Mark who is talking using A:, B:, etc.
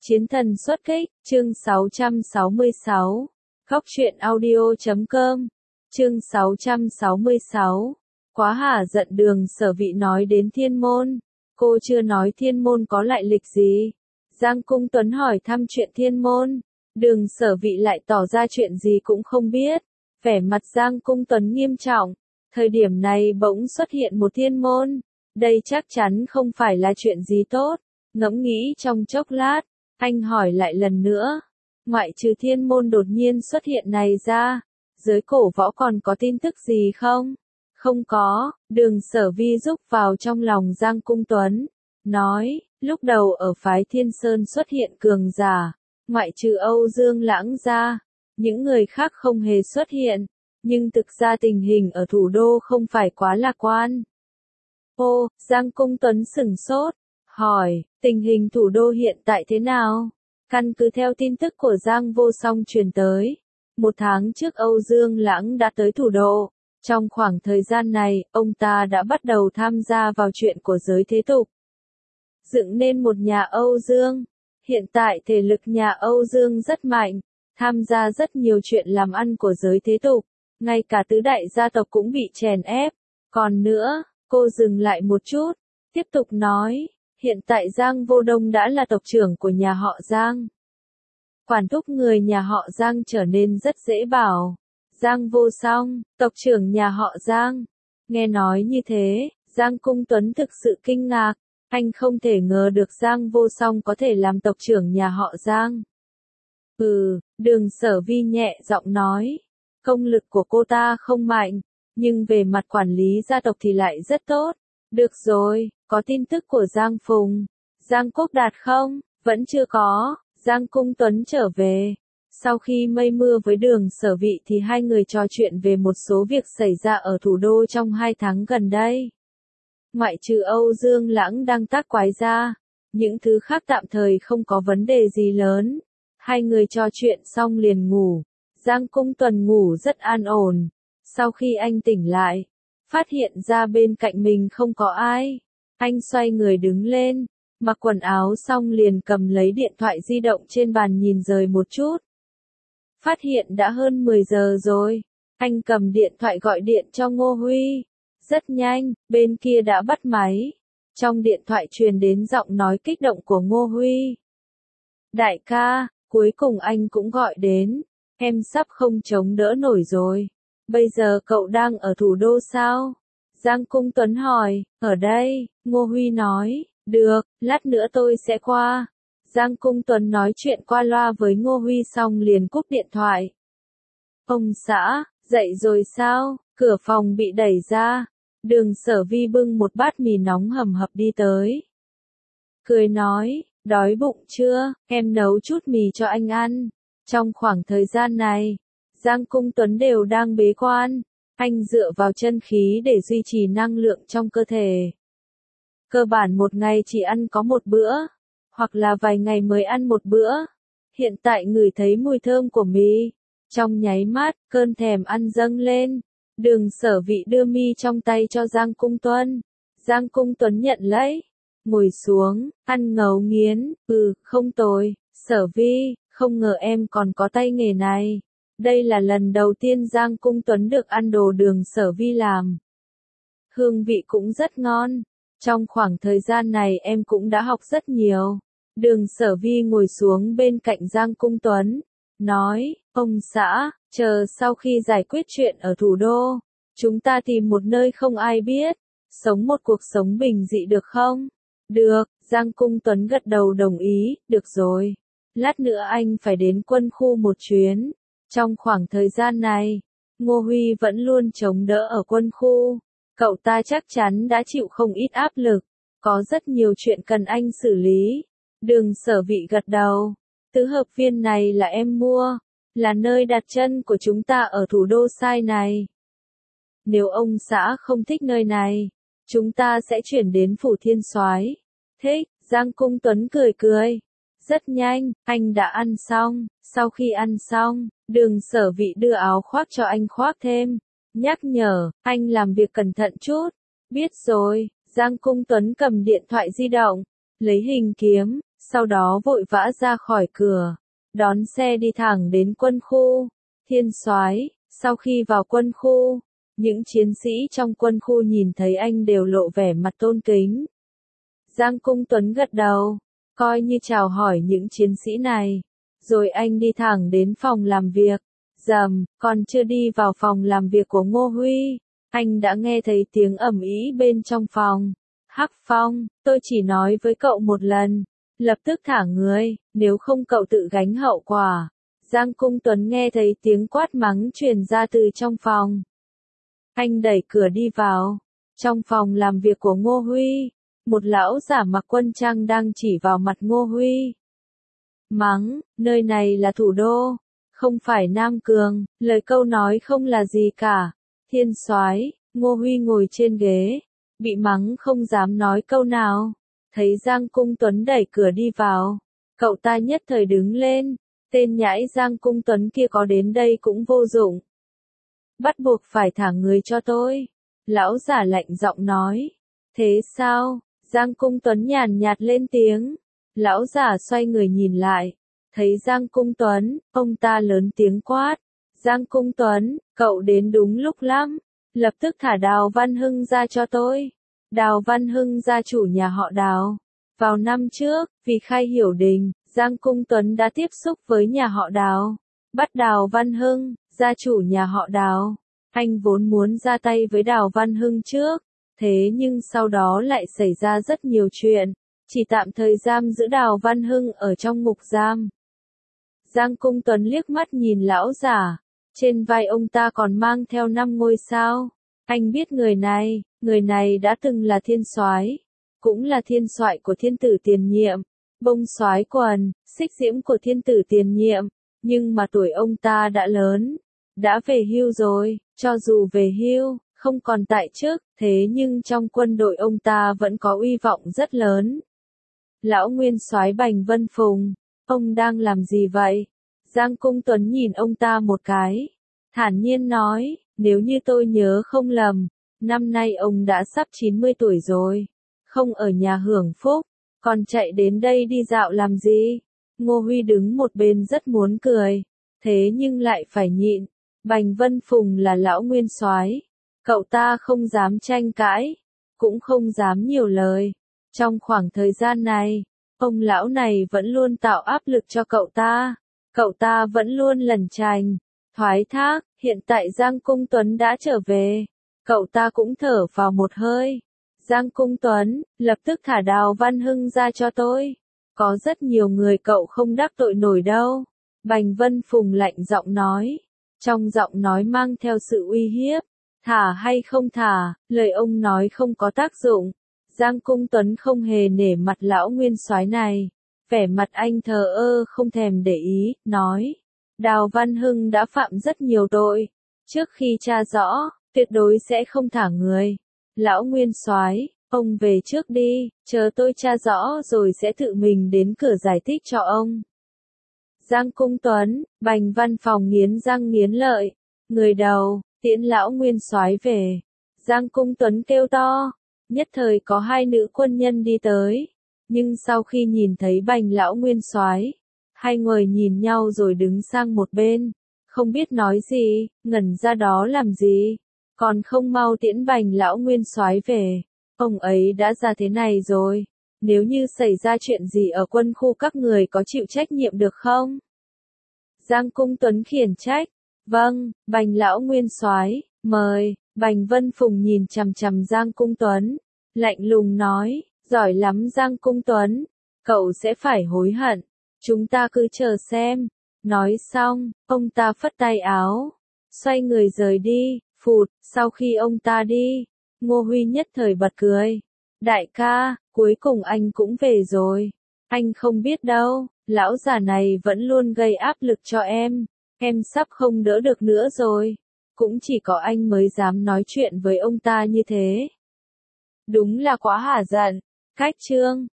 A: Chiến thần xuất kích, chương 666. Góc truyện audio.com, chương 666. Quá hả giận Đường Sở Vị nói đến Thiên Môn. Cô chưa nói Thiên Môn có lại lịch gì. Giang Cung Tuấn hỏi thăm chuyện Thiên Môn. Đường Sở Vị lại tỏ ra chuyện gì cũng không biết. Vẻ mặt Giang Cung Tuấn nghiêm trọng. Thời điểm này bỗng xuất hiện một Thiên Môn. Đây chắc chắn không phải là chuyện gì tốt. Ngẫm nghĩ trong chốc lát, anh hỏi lại lần nữa. Ngoại trừ Thiên Môn đột nhiên xuất hiện này ra, giới cổ võ còn có tin tức gì không? Không có, Đường Sở Vi rúc vào trong lòng Giang Cung Tuấn. Nói, lúc đầu ở phái Thiên Sơn xuất hiện cường giả, ngoại trừ Âu Dương Lãng ra, những người khác không hề xuất hiện. Nhưng thực ra tình hình ở thủ đô không phải quá lạc quan. Ô, Giang Cung Tuấn sửng sốt, hỏi, tình hình thủ đô hiện tại thế nào? Căn cứ theo tin tức của Giang Vô Song truyền tới, 1 tháng trước Âu Dương Lãng đã tới thủ đô. Trong khoảng thời gian này, ông ta đã bắt đầu tham gia vào chuyện của giới thế tục. Dựng nên một nhà Âu Dương. Hiện tại thể lực nhà Âu Dương rất mạnh, tham gia rất nhiều chuyện làm ăn của giới thế tục. Ngay cả tứ đại gia tộc cũng bị chèn ép. Còn nữa, cô dừng lại một chút, tiếp tục nói, hiện tại Giang Vô Đông đã là tộc trưởng của nhà họ Giang. Quản thúc người nhà họ Giang trở nên rất dễ bảo. Giang Vô Song, tộc trưởng nhà họ Giang. Nghe nói như thế, Giang Cung Tuấn thực sự kinh ngạc. Anh không thể ngờ được Giang Vô Song có thể làm tộc trưởng nhà họ Giang. Đường Sở Vi nhẹ giọng nói. Công lực của cô ta không mạnh, nhưng về mặt quản lý gia tộc thì lại rất tốt. Được rồi, có tin tức của Giang Phùng, Giang Quốc Đạt không? Vẫn chưa có. Giang Cung Tuấn trở về. Sau khi mây mưa với Đường Sở Vị thì hai người trò chuyện về một số việc xảy ra ở thủ đô trong 2 tháng gần đây. Ngoại trừ Âu Dương Lãng đang tác quái ra, những thứ khác tạm thời không có vấn đề gì lớn. Hai người trò chuyện xong liền ngủ. Giang Cung Tuấn ngủ rất an ổn. Sau khi anh tỉnh lại, phát hiện ra bên cạnh mình không có ai. Anh xoay người đứng lên, mặc quần áo xong liền cầm lấy điện thoại di động trên bàn nhìn rời một chút. Phát hiện đã hơn 10 giờ rồi. Anh cầm điện thoại gọi điện cho Ngô Huy. Rất nhanh, bên kia đã bắt máy. Trong điện thoại truyền đến giọng nói kích động của Ngô Huy. Đại ca, cuối cùng anh cũng gọi đến. Em sắp không chống đỡ nổi rồi. Bây giờ cậu đang ở thủ đô sao? Giang Cung Tuấn hỏi. Ở đây, Ngô Huy nói. Được, lát nữa tôi sẽ qua. Giang Cung Tuấn nói chuyện qua loa với Ngô Huy xong liền cúp điện thoại. Ông xã, dậy rồi sao? Cửa phòng bị đẩy ra. Đường Sở Vi bưng một bát mì nóng hầm hập đi tới. Cười nói, đói bụng chưa? Em nấu chút mì cho anh ăn. Trong khoảng thời gian này, Giang Cung Tuấn đều đang bế quan. Anh dựa vào chân khí để duy trì năng lượng trong cơ thể. Cơ bản một ngày chỉ ăn có một bữa, hoặc là vài ngày mới ăn một bữa. Hiện tại ngửi thấy mùi thơm của mì, trong nháy mắt, cơn thèm ăn dâng lên. Đường Sở Vị đưa mì trong tay cho Giang Cung Tuấn. Giang Cung Tuấn nhận lấy, ngồi xuống, ăn ngấu nghiến. Không tồi, Sở Vi, không ngờ em còn có tay nghề này. Đây là lần đầu tiên Giang Cung Tuấn được ăn đồ Đường Sở Vi làm. Hương vị cũng rất ngon. Trong khoảng thời gian này em cũng đã học rất nhiều. Đường Sở Vi ngồi xuống bên cạnh Giang Cung Tuấn. Nói, ông xã, chờ sau khi giải quyết chuyện ở thủ đô, chúng ta tìm một nơi không ai biết, sống một cuộc sống bình dị được không? Được, Giang Cung Tuấn gật đầu đồng ý, được rồi. Lát nữa anh phải đến quân khu một chuyến. Trong khoảng thời gian này, Ngô Huy vẫn luôn chống đỡ ở quân khu. Cậu ta chắc chắn đã chịu không ít áp lực. Có rất nhiều chuyện cần anh xử lý. Đường Sở Vị gật đầu. Tứ hợp viên này là em mua. Là nơi đặt chân của chúng ta ở thủ đô Sai này. Nếu ông xã không thích nơi này, chúng ta sẽ chuyển đến Phủ Thiên Soái. Thích, Giang Cung Tuấn cười cười. Rất nhanh, anh đã ăn xong. Sau khi ăn xong, Đường Sở Vị đưa áo khoác cho anh khoác thêm. Nhắc nhở, anh làm việc cẩn thận chút. Biết rồi, Giang Cung Tuấn cầm điện thoại di động, lấy hình kiếm, sau đó vội vã ra khỏi cửa, đón xe đi thẳng đến quân khu. Thiên soái, sau khi vào quân khu, những chiến sĩ trong quân khu nhìn thấy anh đều lộ vẻ mặt tôn kính. Giang Cung Tuấn gật đầu, coi như chào hỏi những chiến sĩ này, rồi anh đi thẳng đến phòng làm việc. Còn chưa đi vào phòng làm việc của Ngô Huy, anh đã nghe thấy tiếng ầm ĩ bên trong phòng. Hắc Phong, tôi chỉ nói với cậu một lần, lập tức thả người, nếu không cậu tự gánh hậu quả. Giang Cung Tuấn nghe thấy tiếng quát mắng truyền ra từ trong phòng. Anh đẩy cửa đi vào. Trong phòng làm việc của Ngô Huy, một lão giả mặc quân trang đang chỉ vào mặt Ngô Huy. Mắng, nơi này là thủ đô, không phải Nam Cường, lời câu nói không là gì cả. Thiên soái, Ngô Huy ngồi trên ghế, bị mắng không dám nói câu nào. Thấy Giang Cung Tuấn đẩy cửa đi vào, cậu ta nhất thời đứng lên, tên nhãi Giang Cung Tuấn kia có đến đây cũng vô dụng. Bắt buộc phải thả người cho tôi. Lão giả lạnh giọng nói. Thế sao? Giang Cung Tuấn nhàn nhạt lên tiếng. Lão giả xoay người nhìn lại, thấy Giang Cung Tuấn, ông ta lớn tiếng quát. Giang Cung Tuấn, cậu đến đúng lúc lắm, lập tức thả Đào Văn Hưng ra cho tôi. Đào Văn Hưng gia chủ nhà họ Đào. Vào năm trước, vì khai hiểu đình, Giang Cung Tuấn đã tiếp xúc với nhà họ Đào, bắt Đào Văn Hưng, gia chủ nhà họ Đào. Anh vốn muốn ra tay với Đào Văn Hưng trước, thế nhưng sau đó lại xảy ra rất nhiều chuyện, chỉ tạm thời giam giữ Đào Văn Hưng ở trong ngục giam. Giang Cung Tuấn liếc mắt nhìn lão giả, trên vai ông ta còn mang theo 5 ngôi sao. Anh biết người này đã từng là thiên soái, cũng là thiên soái của thiên tử tiền nhiệm, bông soái quần, xích diễm của thiên tử tiền nhiệm, nhưng mà tuổi ông ta đã lớn, đã về hưu rồi, cho dù về hưu, không còn tại chức, thế nhưng trong quân đội ông ta vẫn có uy vọng rất lớn. Lão nguyên soái Bành Vân Phùng, ông đang làm gì vậy? Giang Cung Tuấn nhìn ông ta một cái, thản nhiên nói, nếu như tôi nhớ không lầm, năm nay ông đã sắp 90 tuổi rồi, không ở nhà hưởng phúc, còn chạy đến đây đi dạo làm gì? Ngô Huy đứng một bên rất muốn cười, thế nhưng lại phải nhịn. Bành Vân Phùng là lão nguyên soái, cậu ta không dám tranh cãi, cũng không dám nhiều lời. Trong khoảng thời gian này, ông lão này vẫn luôn tạo áp lực cho cậu ta vẫn luôn lẩn tránh, thoái thác. Hiện tại Giang Cung Tuấn đã trở về, cậu ta cũng thở vào một hơi. Giang Cung Tuấn, lập tức thả Đào Văn Hưng ra cho tôi. Có rất nhiều người cậu không đắc tội nổi đâu. Bành Vân Phùng lạnh giọng nói. Trong giọng nói mang theo sự uy hiếp. Thả hay không thả, lời ông nói không có tác dụng. Giang Cung Tuấn không hề nể mặt lão nguyên soái này. Vẻ mặt anh thờ ơ không thèm để ý, nói. Đào Văn Hưng đã phạm rất nhiều tội. Trước khi tra rõ, tuyệt đối sẽ không thả người. Lão nguyên soái, ông về trước đi, chờ tôi tra rõ rồi sẽ tự mình đến cửa giải thích cho ông. Giang Cung Tuấn, Bành Văn Phòng nghiến răng nghiến lợi. Người đầu, tiễn lão nguyên soái về. Giang Cung Tuấn kêu to. Nhất thời có 2 nữ quân nhân đi tới. Nhưng sau khi nhìn thấy Bành lão nguyên soái, 2 người nhìn nhau rồi đứng sang một bên. Không biết nói gì, ngẩn ra đó làm gì. Còn không mau tiễn Bành lão nguyên soái về. Ông ấy đã ra thế này rồi. Nếu như xảy ra chuyện gì ở quân khu các người có chịu trách nhiệm được không? Giang Cung Tuấn khiển trách. Vâng, Bành lão nguyên soái, mời. Bành Vân Phùng nhìn chằm chằm Giang Cung Tuấn, lạnh lùng nói, giỏi lắm Giang Cung Tuấn, cậu sẽ phải hối hận. Chúng ta cứ chờ xem. Nói xong, ông ta phất tay áo, xoay người rời đi. Phụt, sau khi ông ta đi, Ngô Huy nhất thời bật cười. Đại ca, cuối cùng anh cũng về rồi. Anh không biết đâu, lão già này vẫn luôn gây áp lực cho em sắp không đỡ được nữa rồi. Cũng chỉ có anh mới dám nói chuyện với ông ta như thế. Đúng là quá hả giận. Cách chương